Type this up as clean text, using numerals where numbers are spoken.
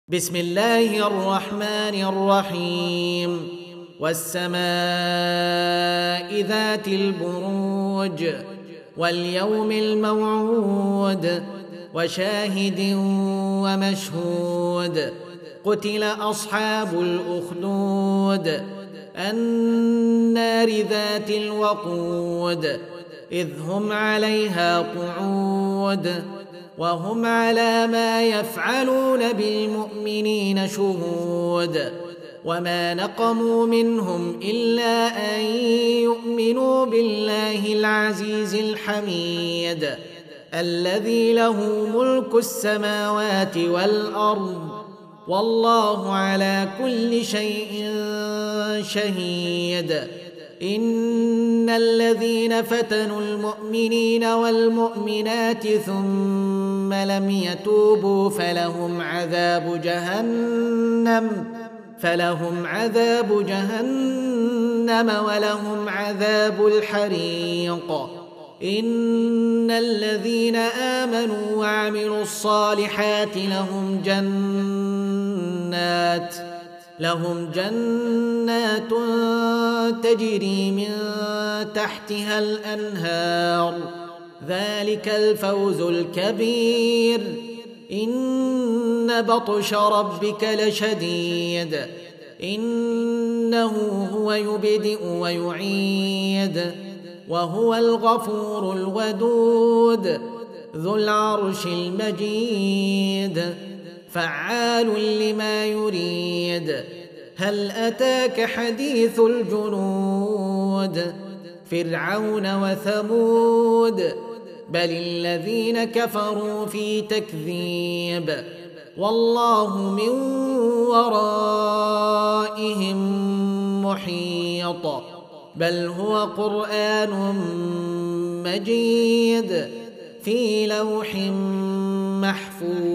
بسم الله الرحمن الرحيم والسماء ذات البروج واليوم الموعود وشاهد ومشهود قتل أصحاب الأخدود النار ذات الوقود إذ هم عليها قعود وهم على ما يفعلون بالمؤمنين شهود وما نقموا منهم إلا أن يؤمنوا بالله العزيز الحميد الذي له ملك السماوات والأرض والله على كل شيء شهيد إن الذين فتنوا المؤمنين والمؤمنات ثم لم يتوبوا فلهم عذاب جهنم ولهم عذاب الحريق إن الذين آمنوا وعملوا الصالحات لهم جنات تجري من تحتها الأنهار ذلك الفوز الكبير إن بطش ربك لشديد إنه هو يبدئ ويعيد وهو الغفور الودود ذو العرش المجيد فعال لما يريد هل أتاك حديث الجنود فرعون وثمود بل الذين كفروا في تكذيب والله من ورائهم محيط بل هو قرآن مجيد في لوح محفوظ